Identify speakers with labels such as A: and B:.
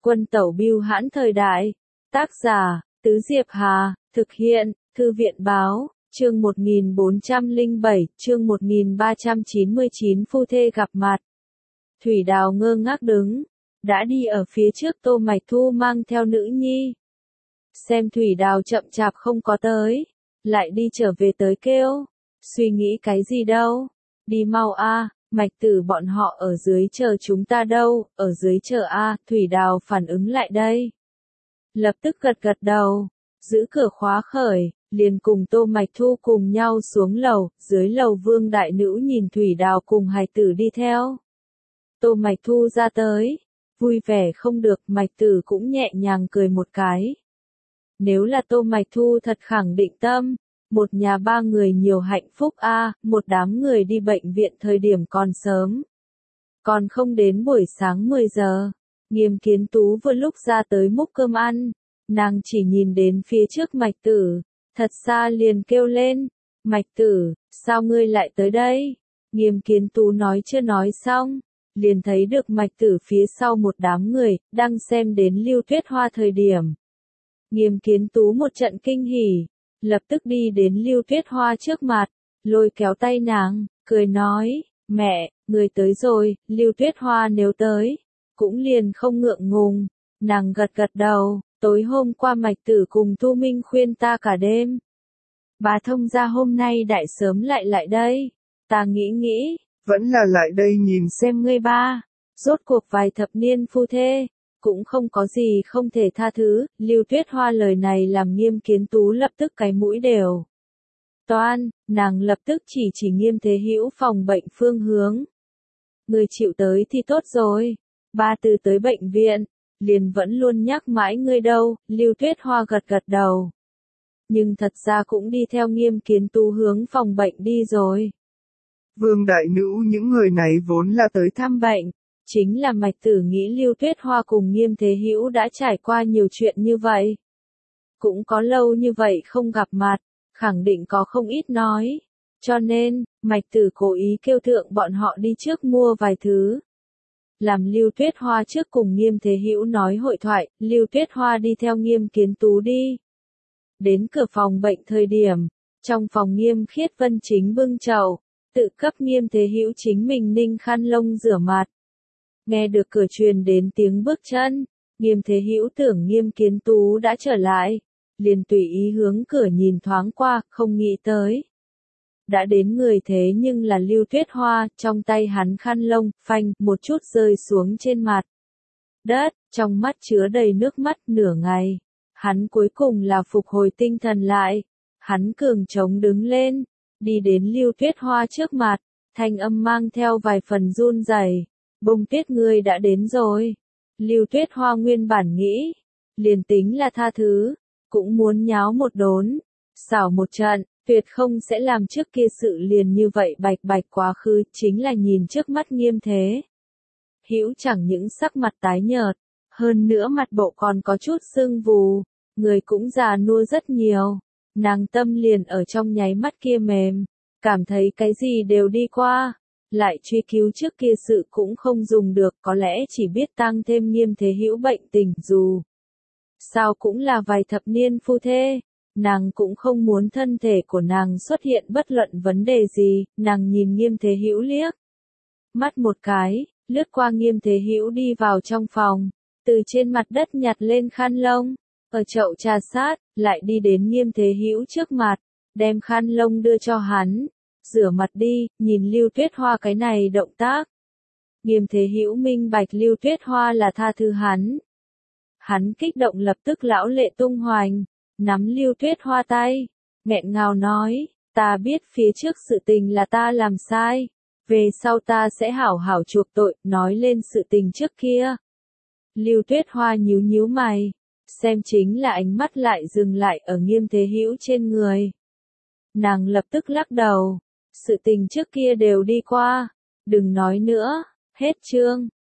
A: Quân tẩu bưu hãn thời đại. Tác giả, Tứ Diệp Hà, thực hiện, Thư viện báo, chương 1407, chương 1399 phu thê gặp mặt. Thủy Đào ngơ ngác đứng, đã đi ở phía trước Tô Mạch Thu mang theo nữ nhi. Xem Thủy Đào chậm chạp không có tới, lại đi trở về tới kêu, suy nghĩ cái gì đâu, đi mau a, Mạch Tử bọn họ ở dưới chờ chúng ta đâu, ở dưới chờ a, Thủy Đào phản ứng lại đây. Lập tức gật gật đầu, giữ cửa khóa khởi, liền cùng Tô Mạch Thu cùng nhau xuống lầu, dưới lầu Vương đại nữ nhìn Thủy Đào cùng hài tử đi theo. Tô Mạch Thu ra tới, vui vẻ không được, Mạch Tử cũng nhẹ nhàng cười một cái. Nếu là Tô Mạch Thu thật khẳng định tâm, một nhà ba người nhiều hạnh phúc a, một đám người đi bệnh viện thời điểm còn sớm. Còn không đến buổi sáng 10 giờ, Nghiêm Kiến Tú vừa lúc ra tới múc cơm ăn, nàng chỉ nhìn đến phía trước Mạch Tử, thật xa liền kêu lên, Mạch Tử, sao ngươi lại tới đây? Nghiêm Kiến Tú nói chưa nói xong, liền thấy được Mạch Tử phía sau một đám người, đang xem đến Lưu Tuyết Hoa thời điểm. Nghiêm Kiến Tú một trận kinh hỉ, lập tức đi đến Lưu Tuyết Hoa trước mặt, lôi kéo tay nàng, cười nói, mẹ, người tới rồi, Lưu Tuyết Hoa nếu tới, cũng liền không ngượng ngùng, nàng gật gật đầu, tối hôm qua Mạch Tử cùng Thu Minh khuyên ta cả đêm. Bà thông gia hôm nay đại sớm lại đây, ta nghĩ,
B: vẫn là lại đây nhìn
A: xem ngươi ba, rốt cuộc vài thập niên phu thê, cũng không có gì không thể tha thứ, Lưu Tuyết Hoa lời này làm Nghiêm Kiến Tú lập tức cái mũi đều. Toan, nàng lập tức chỉ Nghiêm Thế Hữu phòng bệnh phương hướng. Người chịu tới thì tốt rồi, ba từ tới bệnh viện, liền vẫn luôn nhắc mãi ngươi đâu, Lưu Tuyết Hoa gật gật đầu. Nhưng thật ra cũng đi theo Nghiêm Kiến Tú hướng phòng bệnh đi rồi.
B: Vương đại nữ những người này vốn là tới
A: thăm bệnh, chính là Mạch Tử nghĩ Lưu Tuyết Hoa cùng Nghiêm Thế Hữu đã trải qua nhiều chuyện như vậy. Cũng có lâu như vậy không gặp mặt, khẳng định có không ít nói. Cho nên, Mạch Tử cố ý kêu thượng bọn họ đi trước mua vài thứ. Làm Lưu Tuyết Hoa trước cùng Nghiêm Thế Hữu nói hội thoại, Lưu Tuyết Hoa đi theo Nghiêm Kiến Tú đi. Đến cửa phòng bệnh thời điểm, trong phòng Nghiêm Khiết Vân chính bưng chậu, tự cấp Nghiêm Thế Hữu chính mình ninh khăn lông rửa mặt. Nghe được cửa truyền đến tiếng bước chân, Nghiêm Thế Hữu tưởng Nghiêm Kiến Tú đã trở lại, liền tùy ý hướng cửa nhìn thoáng qua, không nghĩ tới. Đã đến người thế nhưng là Lưu Tuyết Hoa, trong tay hắn khăn lông, phanh, một chút rơi xuống trên mặt đất, trong mắt chứa đầy nước mắt nửa ngày. Hắn cuối cùng là phục hồi tinh thần lại, hắn cường trống đứng lên, đi đến Lưu Tuyết Hoa trước mặt, thanh âm mang theo vài phần run rẩy. Bông Tuyết ngươi đã đến rồi. Lưu Tuyết Hoa nguyên bản nghĩ, liền tính là tha thứ, cũng muốn nháo một đốn, xảo một trận, tuyệt không sẽ làm trước kia sự liền như vậy bạch quá khứ, chính là nhìn trước mắt Nghiêm Thế Hữu chẳng những sắc mặt tái nhợt, hơn nữa mặt bộ còn có chút sưng vù, người cũng già nua rất nhiều, nàng tâm liền ở trong nháy mắt kia mềm, cảm thấy cái gì đều đi qua. Lại truy cứu trước kia sự cũng không dùng được, có lẽ chỉ biết tăng thêm Nghiêm Thế Hữu bệnh tình, dù sao cũng là vài thập niên phu thê, nàng cũng không muốn thân thể của nàng xuất hiện bất luận vấn đề gì, nàng nhìn Nghiêm Thế Hữu liếc mắt một cái, lướt qua Nghiêm Thế Hữu đi vào trong phòng, từ trên mặt đất nhặt lên khăn lông, ở chậu trà sát, lại đi đến Nghiêm Thế Hữu trước mặt, đem khăn lông đưa cho hắn. Rửa mặt đi, nhìn Lưu Tuyết Hoa cái này động tác. Nghiêm Thế Hữu minh bạch Lưu Tuyết Hoa là tha thứ hắn. Hắn kích động lập tức lão lệ tung hoành, nắm Lưu Tuyết Hoa tay, nghẹn ngào nói, ta biết phía trước sự tình là ta làm sai, về sau ta sẽ hảo hảo chuộc tội, nói lên sự tình trước kia. Lưu Tuyết Hoa nhíu mày, xem chính là ánh mắt lại dừng lại ở Nghiêm Thế Hữu trên người. Nàng lập tức lắc đầu. Sự tình trước kia đều đi qua, đừng nói nữa, hết chương.